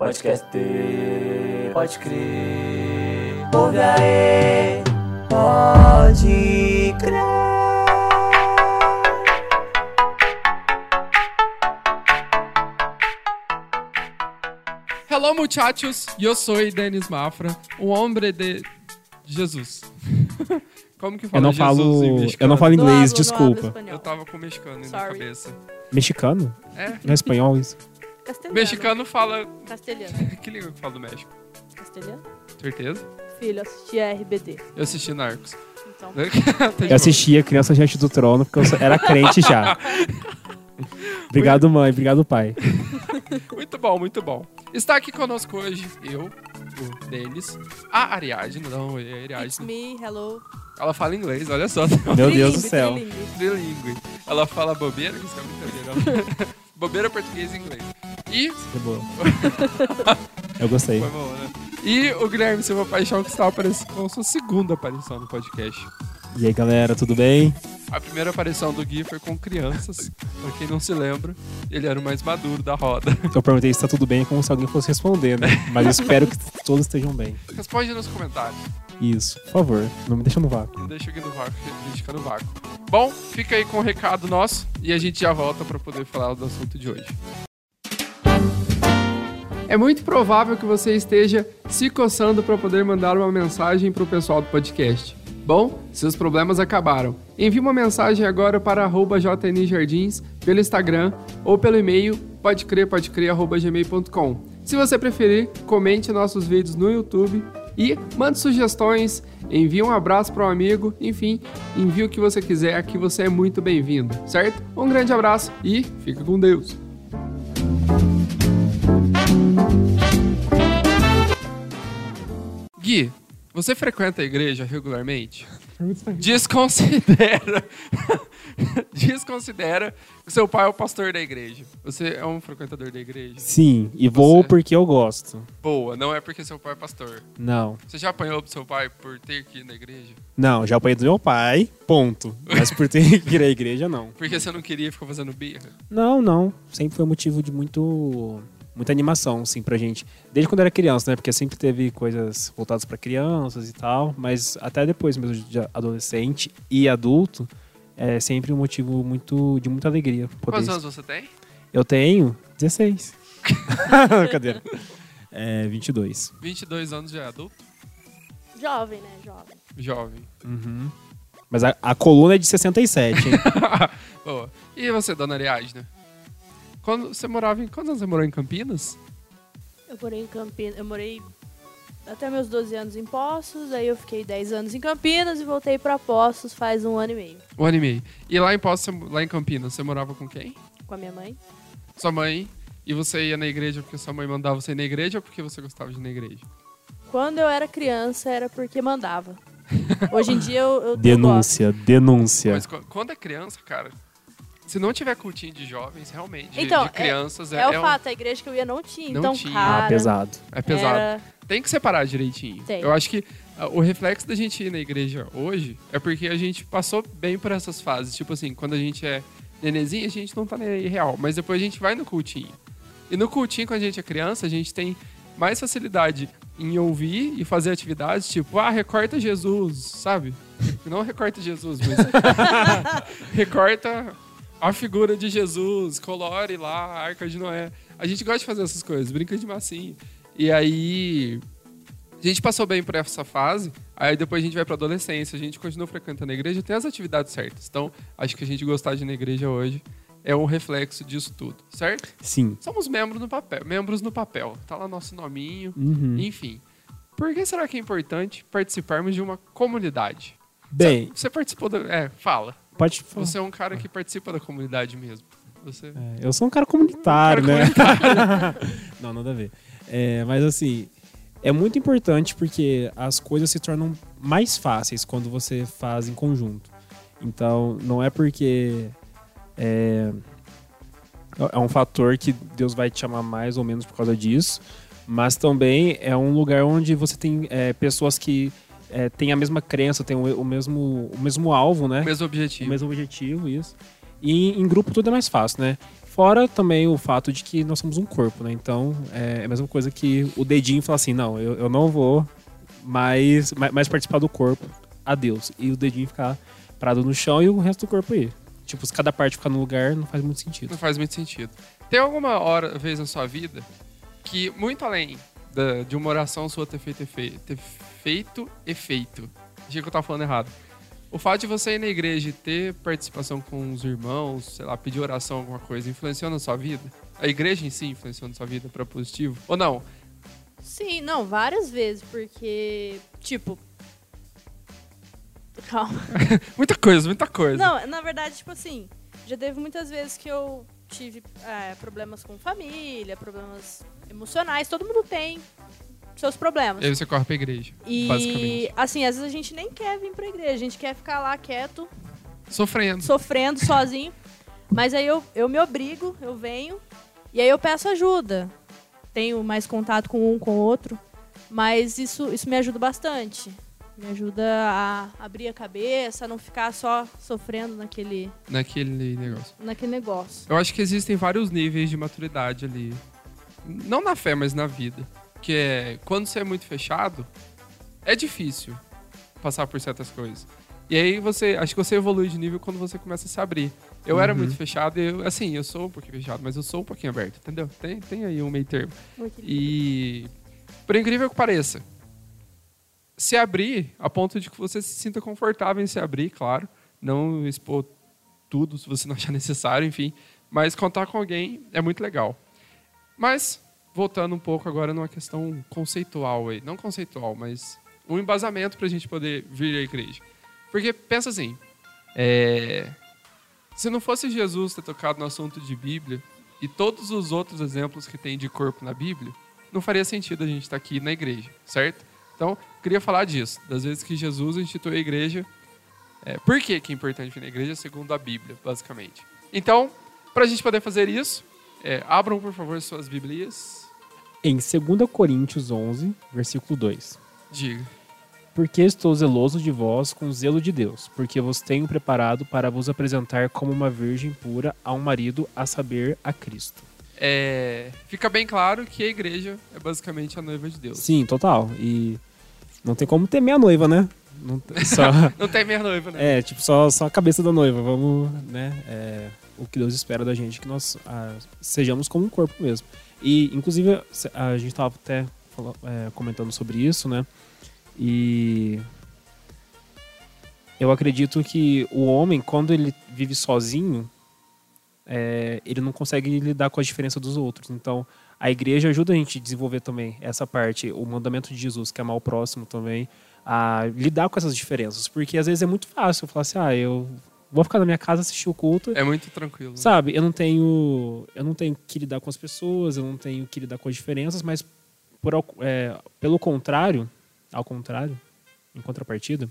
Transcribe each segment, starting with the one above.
Podcast, pode crer. Ouve aí, pode crer. Hello, muchachos. Eu sou Denis Mafra, um homem de Jesus. Como que fala Jesus em mexicano? Eu não falo inglês, Não desculpa. hablo Eu tava com mexicano na cabeça. Mexicano? É. Não é espanhol isso? Castelhano. Mexicano fala... Castelhano. Que língua que fala do México? Castelhano? Certeza? Filho, eu assisti a RBD. Eu assisti Narcos. Então, Eu assistia Criança Diante do Trono porque eu era crente já. Obrigado, mãe. Obrigado, pai. Muito bom, muito bom. Está aqui conosco hoje eu, o Denis, a Ariadne, não, é a it's Ariadne. me, hello. Ela fala inglês, olha só. Meu Deus do céu. Trilingue. Ela fala bobeira, que isso é brincadeira. Bobeira, português e inglês. E... Foi boa. Eu gostei. Foi bom, né? E o Guilherme Silva Paixão, que está aparecendo com sua segunda aparição no podcast. E aí, galera, tudo bem? A primeira aparição do Gui foi com crianças. Pra quem não se lembra, ele era o mais maduro da roda. Eu perguntei se tá tudo bem, como se alguém fosse responder, né? Mas eu espero que todos estejam bem. Responde nos comentários. Isso, por favor, não me deixa no vácuo. Não deixa o Gui no vácuo, que a gente fica no vácuo. Bom, fica aí com o recado nosso e a gente já volta pra poder falar do assunto de hoje. É muito provável que você esteja se coçando para poder mandar uma mensagem para o pessoal do podcast. Bom, seus problemas acabaram. Envie uma mensagem agora para @jnjardins pelo Instagram ou pelo e-mail podecrer@gmail.com. Se você preferir, comente nossos vídeos no YouTube e mande sugestões, envie um abraço para um amigo, enfim, envie o que você quiser, aqui você é muito bem-vindo, certo? Um grande abraço e fica com Deus! Gui, você frequenta a igreja regularmente? Desconsidera que seu pai é o pastor da igreja. Você é um frequentador da igreja? Sim, e vou porque eu gosto. Boa, não é porque seu pai é pastor. Não. Você já apanhou pro seu pai por ter que ir na igreja? Não, já apanhei do meu pai, ponto. Mas por ter que ir à igreja, não. Porque você não queria e ficou fazendo birra? Não. Sempre foi motivo de muita animação, assim, pra gente. Desde quando eu era criança, né? Porque sempre teve coisas voltadas pra crianças e tal. Mas até depois mesmo de adolescente e adulto, é sempre um motivo de muita alegria. Quantos anos você tem? Eu tenho 16. Brincadeira. 22. 22 anos já é adulto? Jovem, né? Jovem. Jovem. Uhum. Mas a coluna é de 67, hein? Boa. E você, dona Ariadne? Quantos anos você morou em Campinas? Eu morei em Campinas. Eu morei até meus 12 anos em Poços, aí eu fiquei 10 anos em Campinas e voltei pra Poços faz 1 ano e meio. 1 ano e meio. E lá em Poços, lá em Campinas, você morava com quem? Com a minha mãe. Sua mãe. E você ia na igreja porque sua mãe mandava você ir na igreja ou porque você gostava de ir na igreja? Quando eu era criança, era porque mandava. Hoje em dia eu Denúncia. Mas quando é criança, cara, se não tiver cultinho de jovens, realmente, então, de crianças... É o fato, a igreja que eu ia não tinha. Não então, tinha. cara... pesado. É pesado. Era... Tem que separar direitinho. Tem. Eu acho que o reflexo da gente ir na igreja hoje é porque a gente passou bem por essas fases. Tipo assim, quando a gente é nenenzinho, a gente não tá nem aí real. Mas depois a gente vai no cultinho. E no cultinho, quando a gente é criança, a gente tem mais facilidade em ouvir e fazer atividades, tipo, recorta Jesus, sabe? Não recorta Jesus, mas recorta a figura de Jesus, colore lá a Arca de Noé. A gente gosta de fazer essas coisas, brinca de massinha. E aí, a gente passou bem por essa fase, aí depois a gente vai pra adolescência, a gente continua frequentando a igreja, tem as atividades certas. Então, acho que a gente gostar de ir na igreja hoje é um reflexo disso tudo, certo? Sim. Somos membros no papel. Tá lá nosso nominho, enfim. Por que será que é importante participarmos de uma comunidade? Bem... Você participou fala. Pode falar. Você é um cara que participa da comunidade mesmo. Você... eu sou um cara comunitário, né? Não, nada a ver. Mas assim, é muito importante porque as coisas se tornam mais fáceis quando você faz em conjunto. Então, não é porque é um fator que Deus vai te chamar mais ou menos por causa disso, mas também é um lugar onde você tem pessoas que têm a mesma crença, têm o mesmo alvo, né? O mesmo objetivo. O mesmo objetivo, isso. E em grupo tudo é mais fácil, né? Fora também o fato de que nós somos um corpo, né? Então, é a mesma coisa que o dedinho falar assim, não, eu não vou mais participar do corpo, adeus. E o dedinho ficar parado no chão e o resto do corpo aí. Tipo, se cada parte ficar no lugar, não faz muito sentido. Não faz muito sentido. Tem alguma vez na sua vida que, muito além de uma oração sua ter feito efeito, achei que eu tava falando errado. O fato de você ir na igreja e ter participação com os irmãos, sei lá, pedir oração, alguma coisa, influenciou na sua vida? A igreja em si influenciou na sua vida para positivo? Ou não? Sim, não, várias vezes, porque, tipo... Calma. Muita coisa. Não, na verdade, tipo assim, já teve muitas vezes que eu tive problemas com família, problemas emocionais, todo mundo tem seus problemas. E aí você corre pra igreja, basicamente. E, assim, às vezes a gente nem quer vir pra igreja, a gente quer ficar lá quieto, Sofrendo sozinho. Mas aí eu me obrigo, eu venho, e aí eu peço ajuda. Tenho mais contato com um, com o outro, mas isso me ajuda bastante. Me ajuda a abrir a cabeça, a não ficar só sofrendo naquele negócio. Eu acho que existem vários níveis de maturidade ali. Não na fé, mas na vida. Que é, quando você é muito fechado, é difícil passar por certas coisas. E aí acho que você evolui de nível quando você começa a se abrir. Eu era muito fechado, eu sou um pouquinho fechado, mas eu sou um pouquinho aberto, entendeu? Tem aí um meio termo. E, por incrível que pareça, se abrir a ponto de que você se sinta confortável em se abrir, claro. Não expor tudo se você não achar necessário, enfim. Mas contar com alguém é muito legal. Mas, voltando um pouco agora numa questão conceitual aí. Não conceitual, mas um embasamento pra gente poder vir à igreja. Porque, pensa assim, se não fosse Jesus ter tocado no assunto de Bíblia e todos os outros exemplos que tem de corpo na Bíblia, não faria sentido a gente estar aqui na igreja, certo? Então, queria falar disso, das vezes que Jesus instituiu a igreja. Por que é importante vir na igreja? Segundo a Bíblia, basicamente. Então, para a gente poder fazer isso, abram, por favor, suas Bíblias. Em 2 Coríntios 11, versículo 2. Diga. Porque estou zeloso de vós com zelo de Deus, porque vos tenho preparado para vos apresentar como uma virgem pura a um marido, a saber, a Cristo. Fica bem claro que a igreja é basicamente a noiva de Deus. Sim, total. E não tem como temer a noiva, né? Não tem minha noiva, né? Tipo, só a cabeça da noiva. Vamos, né? O que Deus espera da gente, que nós sejamos como um corpo mesmo. E, inclusive, a gente estava até comentando sobre isso, né? E eu acredito que o homem, quando ele vive sozinho, ele não consegue lidar com a diferença dos outros. Então, a igreja ajuda a gente a desenvolver também essa parte, o mandamento de Jesus, que é amar o próximo também, a lidar com essas diferenças. Porque às vezes é muito fácil falar assim, eu vou ficar na minha casa assistir o culto. É muito tranquilo. Sabe, eu não tenho que lidar com as pessoas, eu não tenho que lidar com as diferenças, mas pelo contrário, em contrapartida,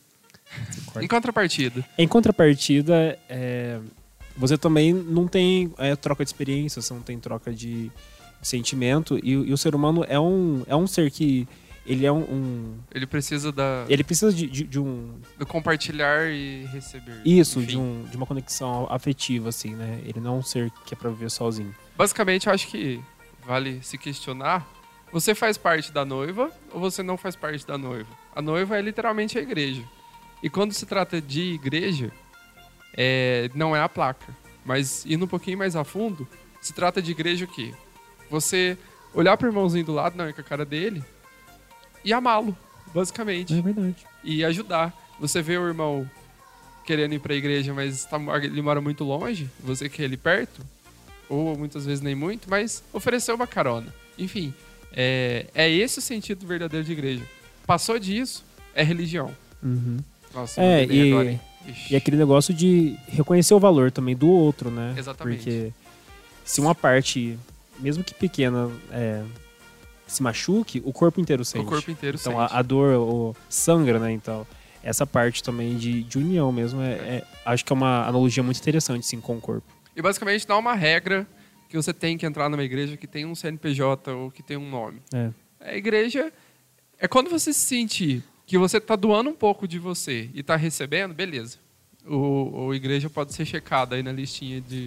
você também não tem troca de experiência, você não tem troca de sentimento, e o ser humano é um ser que ele é ele precisa de do compartilhar e receber. Isso, de uma conexão afetiva, assim, né? Ele não é um ser que é pra viver sozinho. Basicamente, eu acho que vale se questionar. Você faz parte da noiva ou você não faz parte da noiva? A noiva é literalmente a igreja. E quando se trata de igreja, não é a placa. Mas indo um pouquinho mais a fundo, se trata de igreja o quê? Você olhar pro irmãozinho do lado, não é com a cara dele, e amá-lo, basicamente. É verdade. E ajudar. Você vê o irmão querendo ir pra igreja, mas ele mora muito longe, você quer ele perto, ou muitas vezes nem muito, mas oferecer uma carona. Enfim, é esse o sentido verdadeiro de igreja. Passou disso, é religião. Uhum. Nossa, agora, hein? E aquele negócio de reconhecer o valor também do outro, né? Exatamente. Porque se uma parte, mesmo que pequena, se machuque, o corpo inteiro sente. O corpo inteiro então, sente. A dor sangra, né? Então, essa parte também de união mesmo, acho que é uma analogia muito interessante, sim, com o corpo. E basicamente não é uma regra que você tem que entrar numa igreja que tem um CNPJ ou que tem um nome. A igreja é quando você se sentir que você está doando um pouco de você e está recebendo, beleza. A igreja pode ser checada aí na listinha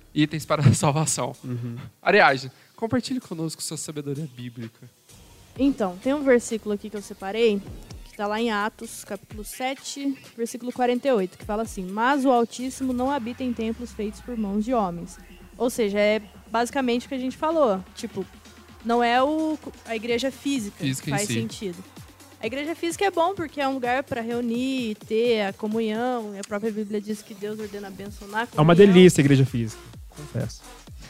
itens para a salvação. Uhum. Ariadne, compartilhe conosco sua sabedoria bíblica. Então, tem um versículo aqui que eu separei, que está lá em Atos, capítulo 7, versículo 48, que fala assim: mas o Altíssimo não habita em templos feitos por mãos de homens. Ou seja, é basicamente o que a gente falou. Tipo, não é a igreja física que faz sentido. A igreja física é bom porque é um lugar para reunir, ter a comunhão. E a própria Bíblia diz que Deus ordena a bênção na comunhão. É uma delícia a igreja física, confesso.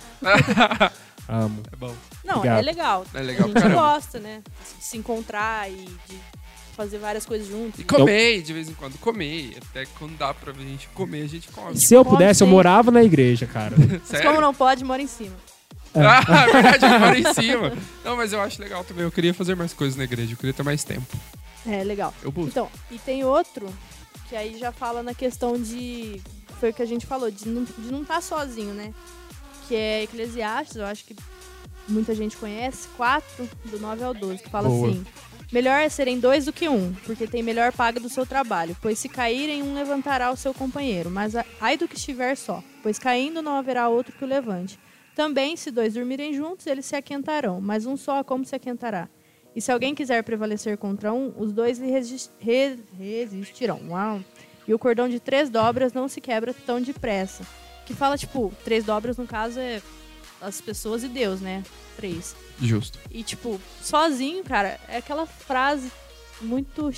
Amo. É bom. Não, Obrigado. é legal. É legal A pra gente caramba. gosta, né? De se encontrar e de fazer várias coisas juntos. E comer, de vez em quando, comer. Até quando dá pra gente comer, a gente come. Se eu Come, pudesse, eu sim. morava na igreja, cara. Mas Sério? como não pode, mora em cima. Ah, verdade, eu moro em cima. Não, mas eu acho legal também. Eu queria fazer mais coisas na igreja. Eu queria ter mais tempo. É, legal. Eu busco. Então, e tem outro que aí já fala na questão de... Foi o que a gente falou, de não estar sozinho, né? Que é Eclesiastes, eu acho que muita gente conhece, 4, do 9 ao 12, que fala Boa. assim: melhor é serem 2 do que 1, porque tem melhor paga do seu trabalho, pois se caírem, um levantará o seu companheiro, mas ai do que estiver só, pois caindo não haverá outro que o levante. Também, se 2 dormirem juntos, eles se aquentarão, mas um só como se aquentará? E se alguém quiser prevalecer contra um, os 2 lhe resistirão. Uau. E o cordão de 3 dobras não se quebra tão depressa. Que fala, tipo, 3 dobras, no caso, é as pessoas e Deus, né? 3. Justo. E, tipo, sozinho, cara, é aquela frase muito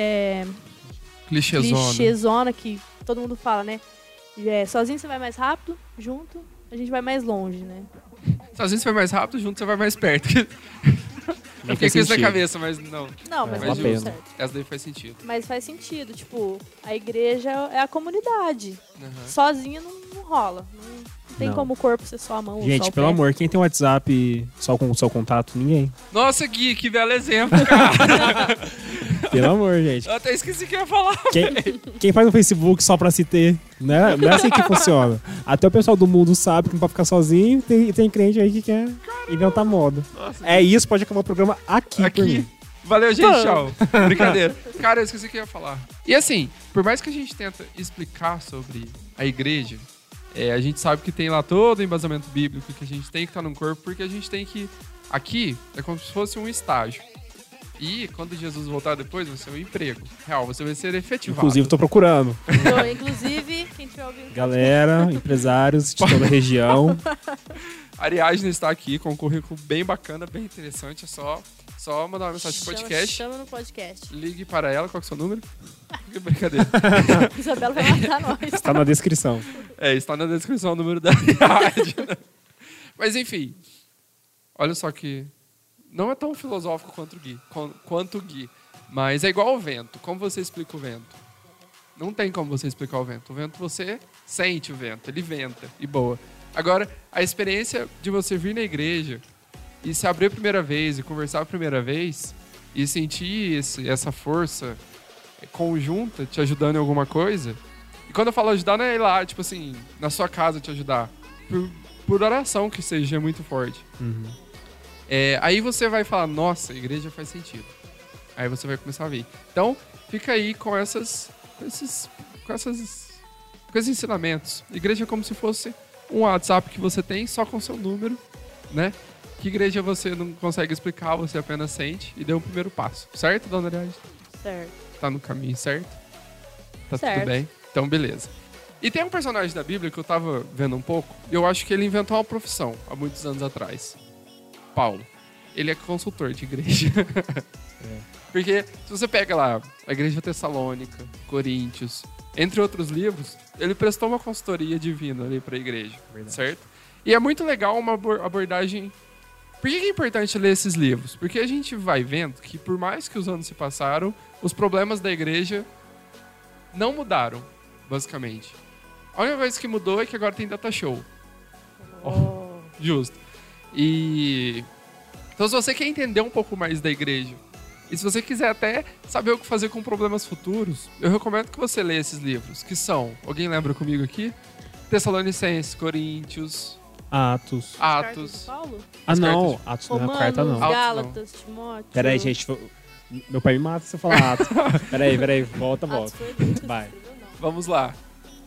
clichêzona que todo mundo fala, né? Sozinho você vai mais rápido, junto a gente vai mais longe, né? Sozinho você vai mais rápido, junto você vai mais perto. Eu fiquei com isso na cabeça, mas não. Não, mas Vale a tá tudo pena. certo. Essa daí faz sentido. Mas faz sentido, tipo, a igreja é a comunidade. Uhum. Sozinha não rola. Não tem Não. como o corpo ser só a mão ou só Gente, o pelo pé. amor, quem tem WhatsApp só com o seu contato? Ninguém. Nossa, Gui, que belo exemplo, cara. Pelo amor, gente. Eu até esqueci o que eu ia falar. Quem faz um Facebook só pra se ter, né? Não é assim que funciona. Até o pessoal do mundo sabe que não pode ficar sozinho e tem crente aí que quer inventar moda. Nossa, É isso, pode acabar o programa aqui por aqui. mim. Valeu, gente, tchau. Brincadeira. Cara, eu esqueci o que eu ia falar. E assim, por mais que a gente tenta explicar sobre a igreja, a gente sabe que tem lá todo o embasamento bíblico, que a gente tem que estar no corpo, porque a gente tem que... Aqui é como se fosse um estágio. E quando Jesus voltar depois, vai ser um emprego real, você vai ser efetivado. Inclusive, tô procurando. Então, inclusive, quem tiver ouvindo... Galera, empresários de toda a região. Ariadne está aqui com um currículo bem bacana, bem interessante. É só mandar uma mensagem pro podcast. Chama no podcast. Ligue para ela, qual que é o seu número? Que brincadeira. Isabela vai matar nós. Está na descrição. Está na descrição o número da Ariadne. Mas enfim, olha só que não é tão filosófico quanto o Gui, mas é igual ao vento. Como você explica o vento? Não tem como você explicar o vento. O vento, você sente o vento, ele venta, e boa. Agora, a experiência de você vir na igreja e se abrir a primeira vez e conversar a primeira vez e sentir essa força conjunta te ajudando em alguma coisa. E quando eu falo ajudar, não é ir lá, tipo assim, na sua casa te ajudar. Por oração que seja muito forte. Uhum. Aí você vai falar, nossa, a igreja faz sentido. Aí você vai começar a ver. Então, fica aí com esses ensinamentos. Igreja é como se fosse um WhatsApp que você tem só com seu número, né? Que igreja você não consegue explicar, você apenas sente e deu o primeiro passo. Certo, dona Ariadne? Certo. Tá no caminho certo? Tá Certo. tudo bem? Então, beleza. E tem um personagem da Bíblia que eu tava vendo um pouco, e eu acho que ele inventou uma profissão há muitos anos atrás. Paulo. Ele é consultor de igreja. Porque se você pega lá a Igreja Tessalônica, Coríntios, entre outros livros, ele prestou uma consultoria divina ali pra igreja, certo? E é muito legal uma abordagem... Por que é importante ler esses livros? Porque a gente vai vendo que por mais que os anos se passaram, os problemas da igreja não mudaram, basicamente. A única coisa que mudou é que agora tem data show. Oh. Justo. E... Então, se você quer entender um pouco mais da igreja, e se você quiser até saber o que fazer com problemas futuros, eu recomendo que você leia esses livros, que são... Alguém lembra comigo aqui? Tessalonicenses, Coríntios, Atos. Atos... Paulo? Ah, não. cartas Atos não é a Romanos, carta, não. Gálatas, Timóteo. Peraí, gente. Meu pai me mata se eu falar Atos. Peraí. Volta. Atos foi ele que Vai. escreveu, não. Vamos lá.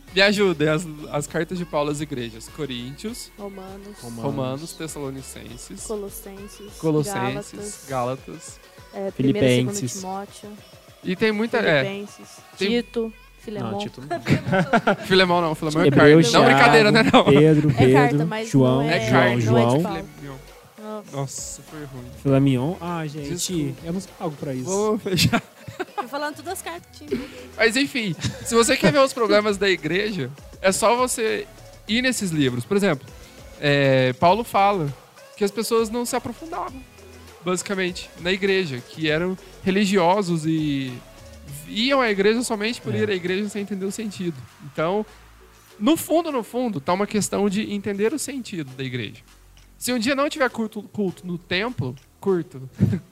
Me ajudem as cartas de Paulo às igrejas. Coríntios, Romanos, Tessalonicenses, Colossenses, Gálatas. Filipenses. 1º, 2º Timóteo, E tem muita... Filipenses, tem- Tito, Filemão. Não, Tito não. Filemão não, Filemão é Hebreus, carta. Não, brincadeira, né? Não. Pedro, É carta, mas João, não É carta. João. Paulo. Filemion. Nossa. Nossa, foi ruim. Filamion. Ah, gente, Desculpa. eu não sei algo pra isso. Vamos fechar. Tô falando todas as cartas que tinha. Mas enfim, se você quer ver os problemas da igreja, é só você ir nesses livros. Por exemplo, Paulo fala que as pessoas não se aprofundavam, basicamente, na igreja, que eram religiosos e iam à igreja somente por ir à igreja sem entender o sentido. Então, no fundo, tá uma questão de entender o sentido da igreja. Se um dia não tiver culto no templo, culto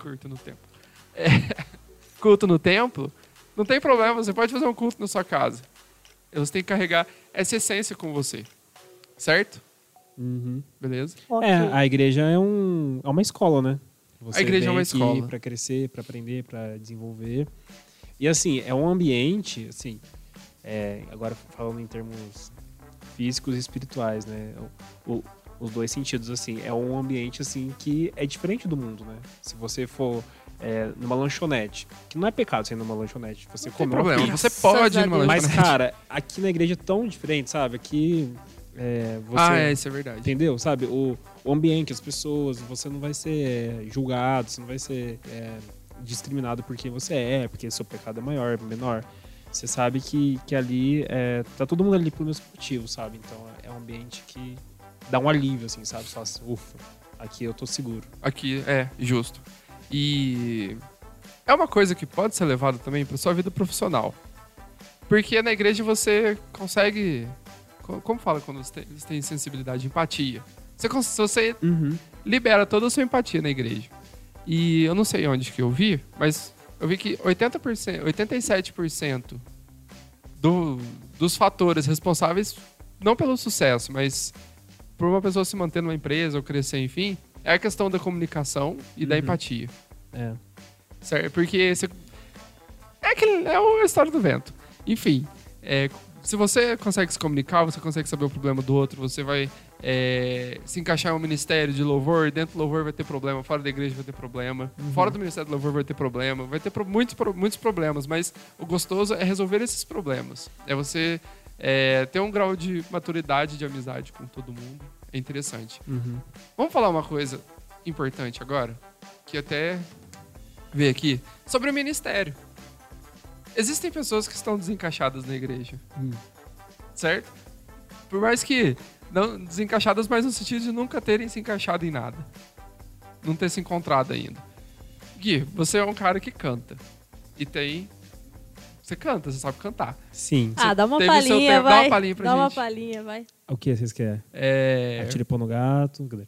no templo, não tem problema, você pode fazer um culto na sua casa. Você tem que carregar essa essência com você. Certo? Uhum. Beleza? Ok. A igreja é uma escola, né? Você A igreja é vem uma aqui escola. pra crescer, pra aprender, pra desenvolver. E assim, é um ambiente, assim, agora falando em termos físicos e espirituais, né? Os dois sentidos, assim, é um ambiente, assim, que é diferente do mundo, né? Se você for numa lanchonete, que não é pecado você ir numa lanchonete, você Não tem comer problema, uma pizza. você pode ir numa Deus. Mas, lanchonete. cara, aqui na igreja é tão diferente, sabe? Aqui você... Isso é verdade. Entendeu? Sabe? O ambiente, as pessoas, você não vai ser julgado, você não vai ser discriminado porque você porque seu pecado é maior, menor. Você sabe que ali tá todo mundo ali pelo mesmo motivo, sabe? Então é um ambiente que dá um alívio, assim, sabe? Só assim, ufa, aqui eu tô seguro. Aqui, justo. E é uma coisa que pode ser levada também para sua vida profissional. Porque na igreja você consegue... Como fala quando eles têm sensibilidade, empatia? Você libera toda a sua empatia na igreja. E eu não sei onde que eu vi, mas eu vi que 87% dos fatores responsáveis, não pelo sucesso, mas por uma pessoa se manter numa empresa ou crescer, enfim, é a questão da comunicação e da empatia. Certo? Porque é a história do vento. Enfim, se você consegue se comunicar, você consegue saber o problema do outro, você vai se encaixar em um ministério de louvor, dentro do louvor vai ter problema, fora da igreja vai ter problema, fora do ministério do louvor vai ter problema, vai ter muitos problemas, mas o gostoso é resolver esses problemas. É você ter um grau de maturidade, de amizade com todo mundo. É interessante. Vamos falar uma coisa importante agora, que até veio aqui, sobre o ministério. Existem pessoas que estão desencaixadas na igreja. Certo? Por mais que não desencaixadas, mas no sentido de nunca terem se encaixado em nada. Não ter se encontrado ainda. Gui, você é um cara que canta. E tem... Você canta, você sabe cantar. Sim. Dá uma teve seu palhinha, tempo, vai. dá uma palhinha pra Dá uma gente. palhinha, vai. O que vocês querem? Atire pão no gato. Cadê?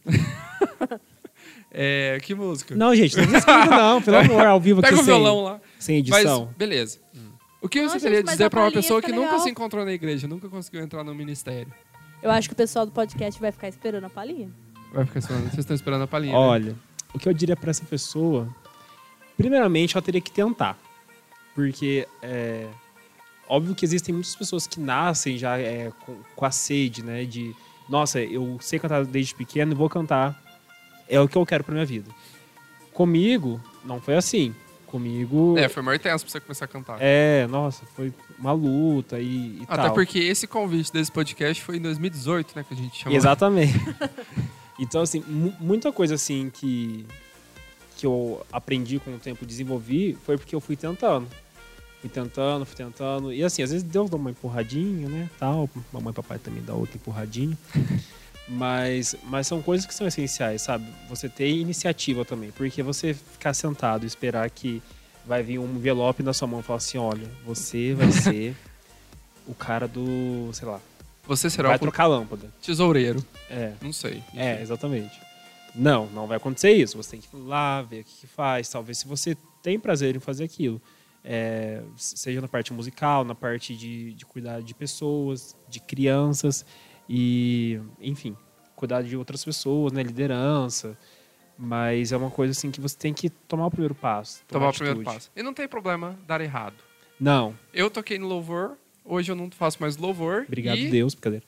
Que música? Não, gente, não precisa não, pelo amor, ao vivo Pega aqui o violão lá. sem edição. Mas, beleza. O que você Não, teria gente, de mas dizer a pra uma palhinha pessoa que fica nunca legal. se encontrou na igreja, nunca conseguiu entrar no ministério? Eu acho que o pessoal do podcast vai ficar esperando a palhinha. Vai ficar esperando. Vocês estão esperando a palhinha, né? Olha, o que eu diria pra essa pessoa, primeiramente, ela teria que tentar. Porque óbvio que existem muitas pessoas que nascem já com a sede, né? De, nossa, eu sei cantar desde pequeno e vou cantar. É o que eu quero pra minha vida. Comigo, não foi assim. Comigo... Foi maior tenso pra você começar a cantar. Nossa, foi uma luta e Até tal. porque esse convite desse podcast foi em 2018, né? Que a gente chamou. Exatamente. Então, assim, muita coisa assim que eu aprendi com o tempo, desenvolvi, foi porque eu fui tentando. Fui tentando. E assim, às vezes Deus dá uma empurradinha, né? Tal. Mamãe e papai também dá outra empurradinha. Mas são coisas que são essenciais, sabe? Você ter iniciativa também. Porque você ficar sentado e esperar que vai vir um envelope na sua mão e falar assim, olha, você vai ser o cara do, sei lá, Você será vai o trocar a lâmpada. tesoureiro. Não sei. Exatamente. Não vai acontecer isso. Você tem que ir lá, ver o que faz, talvez se você tem prazer em fazer aquilo. Seja na parte musical, na parte de cuidar de pessoas, de crianças e, enfim, cuidar de outras pessoas, né, liderança. Mas é uma coisa assim que você tem que tomar o primeiro passo. Tomar o primeiro passo. E não tem problema dar errado. Não. Eu toquei no louvor Hoje eu não faço mais louvor. Obrigado, e... Deus, brincadeira.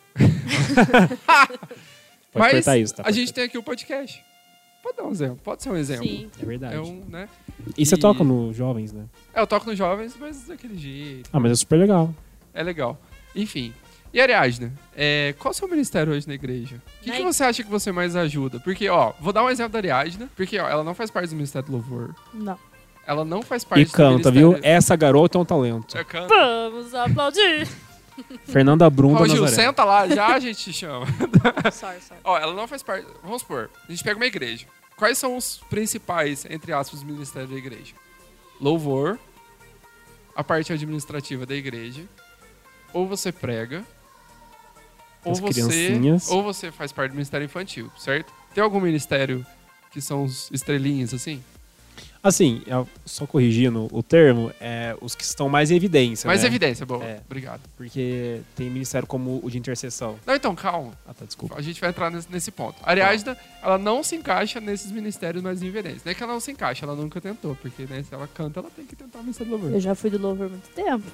Pode Mas cortar isso, tá? a gente tem aqui o podcast. Pode dar um exemplo, pode ser um exemplo. Sim. É verdade. É um, né? E você E- toca nos jovens, né? Eu toco nos jovens, mas daquele jeito. Ah, mas é super legal. É legal. Enfim. E Ariadna, qual é o seu ministério hoje na igreja? O que Na você acha que você mais ajuda? Porque, ó, vou dar um exemplo da Ariadna, porque, ó, ela não faz parte do ministério do louvor. Não. Ela não faz parte E do canta, ministério... viu? Essa garota é um talento. Eu canto. Vamos aplaudir. Fernanda Brum da Ó, Gil, Nazaré. senta lá, já a gente te chama. sorry. Ó, ela não faz parte... Vamos supor, a gente pega uma igreja. Quais são os principais, entre aspas, ministérios da igreja? Louvor, a parte administrativa da igreja, ou você prega, As criancinhas. ou você faz parte do ministério infantil, certo? Tem algum ministério que são os estrelinhas, assim? Assim, só corrigindo o termo, os que estão mais em evidência, Mais né? evidência, boa. É. Obrigado. Porque tem ministério como o de intercessão. Não, então, calma. Ah, tá, desculpa. A gente vai entrar nesse ponto. A Ariadna, ela não se encaixa nesses ministérios mais em evidência. Não é que ela não se encaixa, ela nunca tentou. Porque, né, se ela canta, ela tem que tentar o ministério do louvor. Eu já fui do louvor há muito tempo.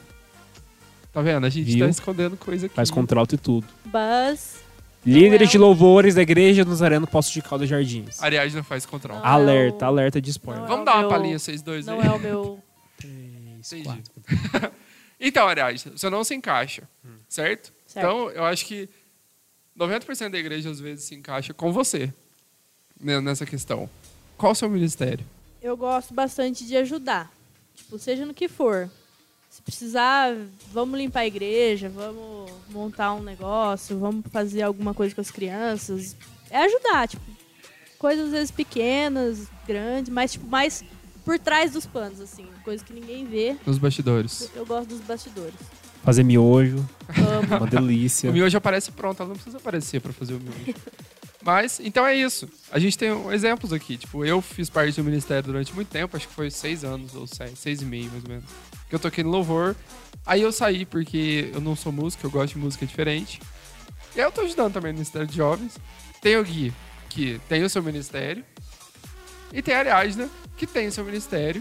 Tá vendo? A gente Viu? tá escondendo coisa aqui. Faz contrato e tudo. Mas Líderes é de louvores da igreja do Nazaré no Poço de Caldas Jardins. A Ariadna faz contrato. Não. Alerta, alerta de spoiler. Não Vamos é dar o uma meu- palhinha, vocês dois não aí. é o meu... 3, Entendi. 4. Então, Ariadna, você não se encaixa, certo? Certo. Então, eu acho que 90% da igreja às vezes se encaixa com você, né, nessa questão. Qual o seu ministério? Eu gosto bastante de ajudar. Tipo, seja no que for. Se precisar, vamos limpar a igreja, vamos montar um negócio, vamos fazer alguma coisa com as crianças. É ajudar, tipo, coisas às vezes pequenas, grandes, mas tipo, mais por trás dos panos, assim, coisa que ninguém vê. Nos bastidores. Eu gosto dos bastidores. Fazer miojo, Amo. uma delícia. O miojo aparece pronto, ela não precisa aparecer pra fazer o miojo. Mas, então é isso. A gente tem exemplos aqui. Tipo, eu fiz parte do ministério durante muito tempo, acho que foi 6 anos ou 6 e meio, mais ou menos. Que eu toquei no louvor. Aí eu saí porque eu não sou músico, eu gosto de música diferente. E aí eu tô ajudando também no Ministério de Jovens. Tem o Gui, que tem o seu ministério. E tem a Ariadna, que tem o seu ministério.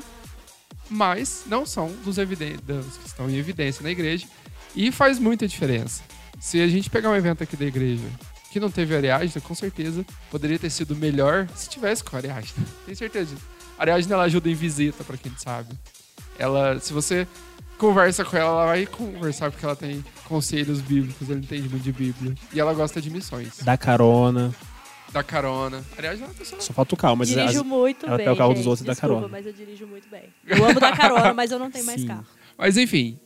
Mas não são dos que estão em evidência na igreja. E faz muita diferença. Se a gente pegar um evento aqui da igreja que não teve a Ariadna, com certeza poderia ter sido melhor se tivesse com a Ariadna. Tenho certeza disso. A Ariadna, ela ajuda em visita, pra quem sabe. Ela, se você conversa com ela, ela vai conversar porque ela tem conselhos bíblicos, ela entende muito de Bíblia. E ela gosta de missões. Dá carona. Da carona. A Ariadna é uma pessoa... Só falta o carro, mas Dirijo muito ela bem, pega o carro dos gente. outros e dá Desculpa, carona. mas eu dirijo muito bem. Eu amo dar carona, mas eu não tenho mais Sim. carro. Mas enfim,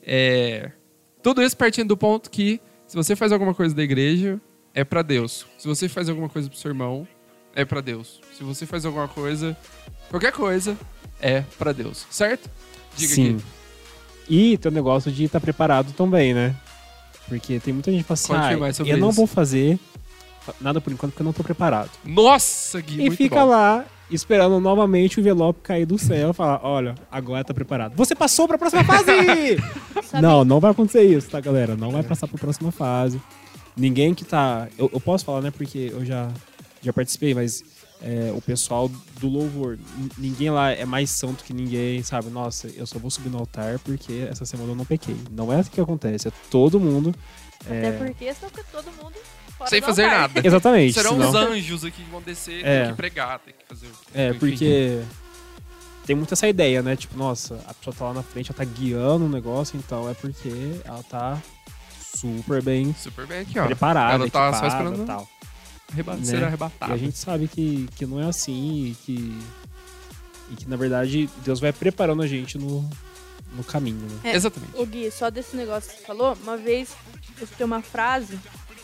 tudo isso partindo do ponto que se você faz alguma coisa da igreja, é pra Deus. Se você faz alguma coisa pro seu irmão, é pra Deus. Se você faz alguma coisa, qualquer coisa, é pra Deus. Certo? Diga Sim. aqui. E tem o negócio de estar preparado também, né? Porque tem muita gente que fala Conte assim, mais sobre eu não isso." vou fazer nada por enquanto porque eu não tô preparado. Nossa, Gui, E muito fica bom. lá esperando novamente o envelope cair do céu e falar, olha, agora tá preparado. Você passou pra próxima fase! Sabe? Não vai acontecer isso, tá, galera? Não vai passar pra próxima fase. Ninguém que tá... Eu posso falar, né? Porque eu já participei, mas o pessoal do louvor, ninguém lá é mais santo que ninguém, sabe? Nossa, eu só vou subir no altar porque essa semana eu não pequei. Não é assim que acontece. É todo mundo... Até porque senão fica todo mundo fora Sem do fazer altar. nada. Exatamente. Serão senão- os anjos aqui que vão descer, É. tem que pregar, tem que fazer... enfim. Porque tem muito essa ideia, né? Tipo, nossa, a pessoa tá lá na frente, ela tá guiando o negócio, então é porque ela tá super bem Super bem aqui, ó. preparada, Ela tá só equipada esperando e tal. ser né? arrebatada. E a gente sabe que não é assim e que, na verdade, Deus vai preparando a gente no caminho, né? É. Exatamente. Ô Gui, só desse negócio que você falou, uma vez eu escutei uma frase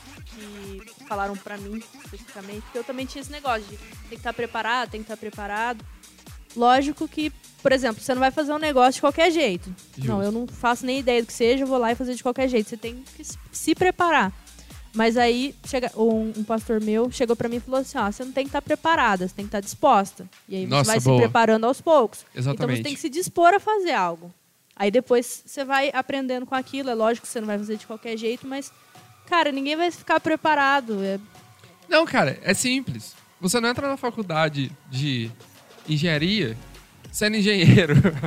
que falaram pra mim, especificamente, porque eu também tinha esse negócio de tem que estar preparado, tem que estar preparado. Lógico que, por exemplo, você não vai fazer um negócio de qualquer jeito. Justo. Não, eu não faço nem ideia do que seja, eu vou lá e fazer de qualquer jeito. Você tem que se preparar. Mas aí, um pastor meu chegou pra mim e falou assim, ó, você não tem que estar preparada, você tem que estar disposta. E aí Nossa, você vai boa. se preparando aos poucos. Então Exatamente. você tem que se dispor a fazer algo. Aí depois você vai aprendendo com aquilo. É lógico que você não vai fazer de qualquer jeito, mas, cara, ninguém vai ficar preparado. Não, cara, é simples. Você não entra na faculdade de engenharia sendo engenheiro.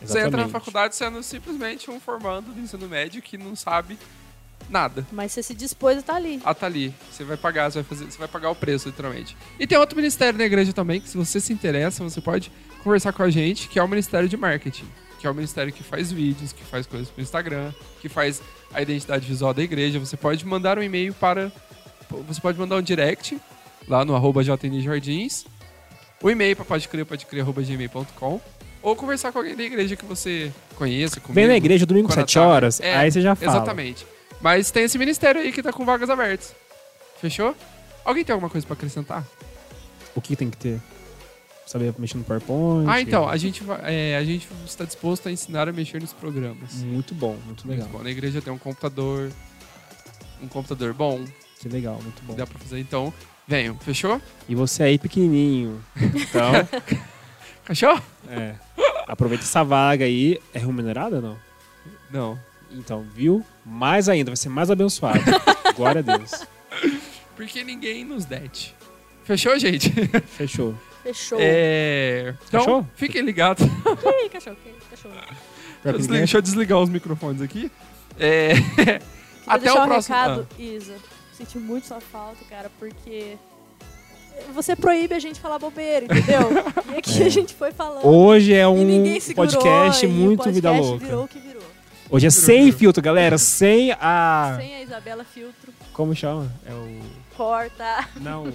Você entra na Exatamente. faculdade sendo simplesmente um formando do ensino médio que não sabe nada. Mas você se dispôs a estar ali. Ah, tá ali. Você vai pagar, você vai pagar o preço, literalmente. E tem outro ministério na igreja também, que se você se interessa, você pode conversar com a gente, que é o Ministério de Marketing. Que é o ministério que faz vídeos, que faz coisas pro Instagram, que faz a identidade visual da igreja. Você pode mandar um e-mail para... Você pode mandar um direct lá no @jndjardins. O e-mail para podecrer@gmail.com. Ou conversar com alguém da igreja que você conheça. Comigo, Vem na igreja domingo quando 7 à tarde. horas, É, aí você já fala. Exatamente. Mas tem esse ministério aí que tá com vagas abertas. Fechou? Alguém tem alguma coisa pra acrescentar? O que tem que ter? Saber mexer no PowerPoint? Então, a gente está disposto a ensinar a mexer nos programas. Muito bom, muito legal. Muito bom. Na igreja tem um computador bom, Que legal, muito bom. que dá pra fazer. Então, venham. Fechou? E você aí pequenininho. Então, Fechou? aproveita essa vaga aí. É remunerada ou não? Não. Então, viu? Mais ainda, vai ser mais abençoado. Glória a Deus. Porque ninguém nos dete. Fechou, gente? Fechou. Fechou. Então, Fechou? fiquem ligados. Ih, cachorro. Deixa eu desligar os microfones aqui. Vou Até deixar o próximo. recado, Isa. Senti muito sua falta, cara, porque você proíbe a gente falar bobeira, entendeu? E aqui a gente foi falando. Hoje é e um ninguém segurou, podcast e o muito podcast vida louca. virou o que virou. Hoje é sem filtro, galera. Sem a... Sem a Isabela Filtro. Como chama? É o... Corta. Não.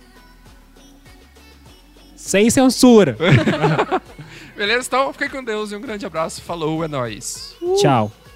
Sem censura. Beleza? Então, fiquem com Deus e um grande abraço. Falou, é nóis. Tchau.